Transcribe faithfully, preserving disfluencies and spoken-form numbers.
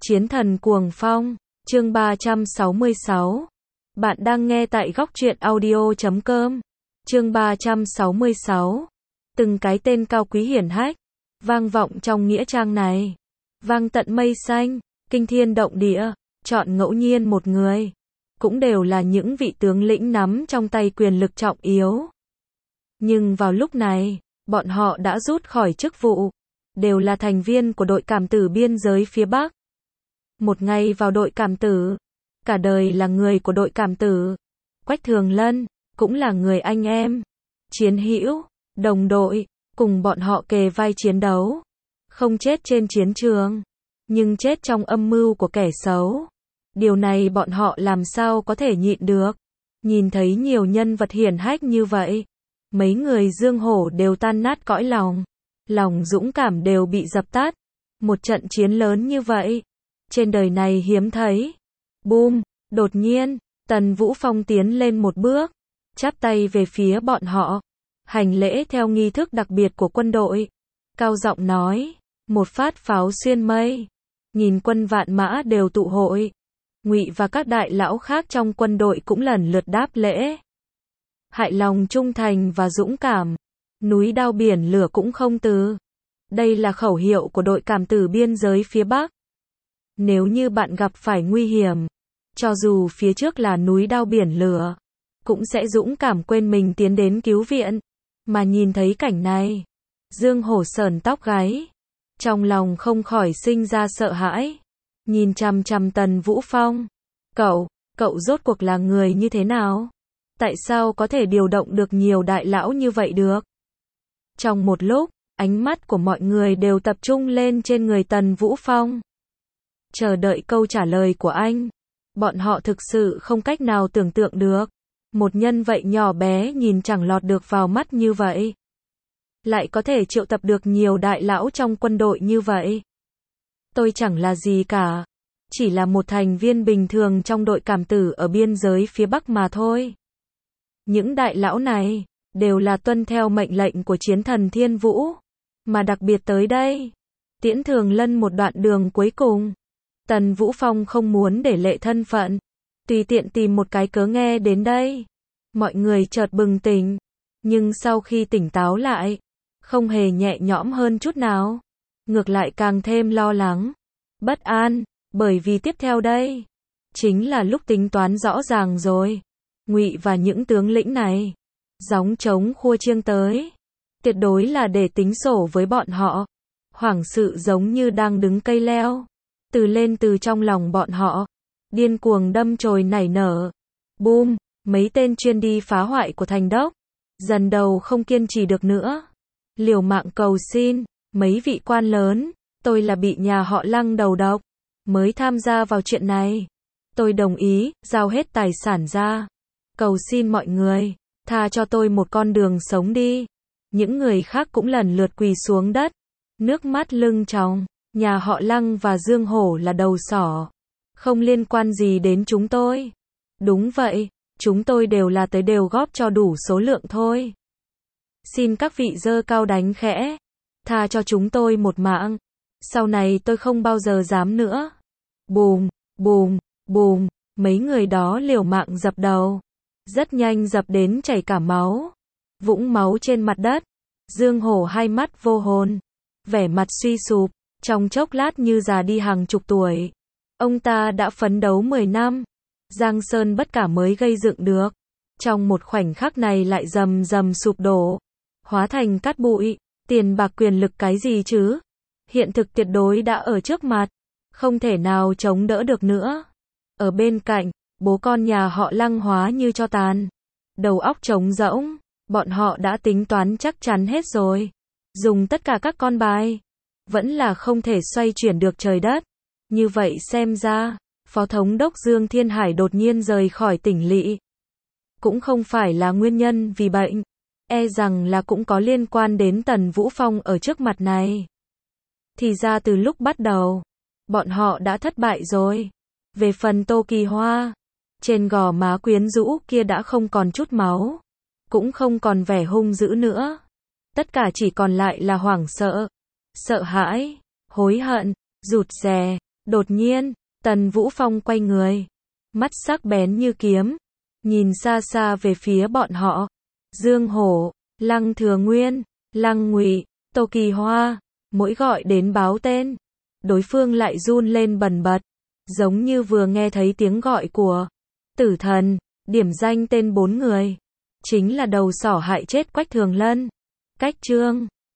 Chiến thần cuồng phong, chương ba trăm sáu mươi sáu. Bạn đang nghe tại góc truyện audio chấm com. Chương ba trăm sáu mươi sáu. Từng cái tên cao quý hiển hách, vang vọng trong nghĩa trang này. Vang tận mây xanh, kinh thiên động địa, chọn ngẫu nhiên một người. Cũng đều là những vị tướng lĩnh nắm trong tay quyền lực trọng yếu. Nhưng vào lúc này, bọn họ đã rút khỏi chức vụ. Đều là thành viên của đội cảm tử biên giới phía Bắc. Một ngày vào đội cảm tử, cả đời là người của đội cảm tử. Quách Thường Lân, cũng là người anh em, chiến hữu, đồng đội, cùng bọn họ kề vai chiến đấu. Không chết trên chiến trường, nhưng chết trong âm mưu của kẻ xấu. Điều này bọn họ làm sao có thể nhịn được. Nhìn thấy nhiều nhân vật hiển hách như vậy, mấy người Dương Hổ đều tan nát cõi lòng. Lòng dũng cảm đều bị dập tắt. Một trận chiến lớn như vậy, trên đời này hiếm thấy. Boom, đột nhiên, Tần Vũ Phong tiến lên một bước, chắp tay về phía bọn họ, hành lễ theo nghi thức đặc biệt của quân đội. Cao giọng nói, một phát pháo xuyên mây, nghìn quân vạn mã đều tụ hội. Ngụy và các đại lão khác trong quân đội cũng lần lượt đáp lễ. Hại lòng trung thành và dũng cảm, núi đao biển lửa cũng không từ. Đây là khẩu hiệu của đội cảm tử biên giới phía Bắc. Nếu như bạn gặp phải nguy hiểm, cho dù phía trước là núi đao biển lửa, cũng sẽ dũng cảm quên mình tiến đến cứu viện. Mà nhìn thấy cảnh này, Dương Hổ sởn tóc gáy, trong lòng không khỏi sinh ra sợ hãi. Nhìn chằm chằm Tần Vũ Phong, cậu, cậu rốt cuộc là người như thế nào? Tại sao có thể điều động được nhiều đại lão như vậy được? Trong một lúc, ánh mắt của mọi người đều tập trung lên trên người Tần Vũ Phong. Chờ đợi câu trả lời của anh. Bọn họ thực sự không cách nào tưởng tượng được. Một nhân vậy nhỏ bé nhìn chẳng lọt được vào mắt như vậy, lại có thể triệu tập được nhiều đại lão trong quân đội như vậy. Tôi chẳng là gì cả. Chỉ là một thành viên bình thường trong đội cảm tử ở biên giới phía Bắc mà thôi. Những đại lão này đều là tuân theo mệnh lệnh của chiến thần Thiên Vũ, mà đặc biệt tới đây, tiễn Thường Lân một đoạn đường cuối cùng. Tần Vũ Phong không muốn để lộ thân phận, tùy tiện tìm một cái cớ nghe đến đây. Mọi người chợt bừng tỉnh, nhưng sau khi tỉnh táo lại, không hề nhẹ nhõm hơn chút nào, ngược lại càng thêm lo lắng, bất an, bởi vì tiếp theo đây, chính là lúc tính toán rõ ràng rồi. Ngụy và những tướng lĩnh này gióng trống khua chiêng tới, tuyệt đối là để tính sổ với bọn họ. Hoảng sự giống như đang đứng cây leo, từ lên từ trong lòng bọn họ, điên cuồng đâm chồi nảy nở. Boom, mấy tên chuyên đi phá hoại của thành đốc, dần đầu không kiên trì được nữa. Liều mạng cầu xin, mấy vị quan lớn, tôi là bị nhà họ Lăng đầu độc, mới tham gia vào chuyện này. Tôi đồng ý, giao hết tài sản ra. Cầu xin mọi người, tha cho tôi một con đường sống đi. Những người khác cũng lần lượt quỳ xuống đất, nước mắt lưng tròng. Nhà họ Lăng và Dương Hổ là đầu sỏ, không liên quan gì đến chúng tôi. Đúng vậy, chúng tôi đều là tới đều góp cho đủ số lượng thôi. Xin các vị giơ cao đánh khẽ, tha cho chúng tôi một mạng. Sau này tôi không bao giờ dám nữa. Bùm, bùm, bùm, mấy người đó liều mạng dập đầu. Rất nhanh dập đến chảy cả máu, vũng máu trên mặt đất. Dương Hổ hai mắt vô hồn, vẻ mặt suy sụp, trong chốc lát như già đi hàng chục tuổi. Ông ta đã phấn đấu mười năm, Giang Sơn bất cả mới gây dựng được, trong một khoảnh khắc này lại rầm rầm sụp đổ, hóa thành cát bụi. Tiền bạc quyền lực cái gì chứ? Hiện thực tuyệt đối đã ở trước mặt, không thể nào chống đỡ được nữa. Ở bên cạnh, bố con nhà họ Lăng hóa như tro tàn, đầu óc trống rỗng. Bọn họ đã tính toán chắc chắn hết rồi, dùng tất cả các con bài, vẫn là không thể xoay chuyển được trời đất. Như vậy xem ra, Phó Thống đốc Dương Thiên Hải đột nhiên rời khỏi tỉnh lỵ, cũng không phải là nguyên nhân vì bệnh, e rằng là cũng có liên quan đến Tần Vũ Phong ở trước mặt này. Thì ra từ lúc bắt đầu, bọn họ đã thất bại rồi. Về phần Tô Kỳ Hoa, trên gò má quyến rũ kia đã không còn chút máu, cũng không còn vẻ hung dữ nữa. Tất cả chỉ còn lại là hoảng sợ, sợ hãi, hối hận, rụt rè, Đột nhiên, Tần Vũ Phong quay người, mắt sắc bén như kiếm, nhìn xa xa về phía bọn họ. Dương Hổ, Lăng Thừa Nguyên, Lăng Ngụy, Tô Kỳ Hoa, mỗi gọi đến báo tên, đối phương lại run lên bần bật, giống như vừa nghe thấy tiếng gọi của tử thần, điểm danh tên bốn người, chính là đầu sỏ hại chết Quách Thường Lân. Cách chương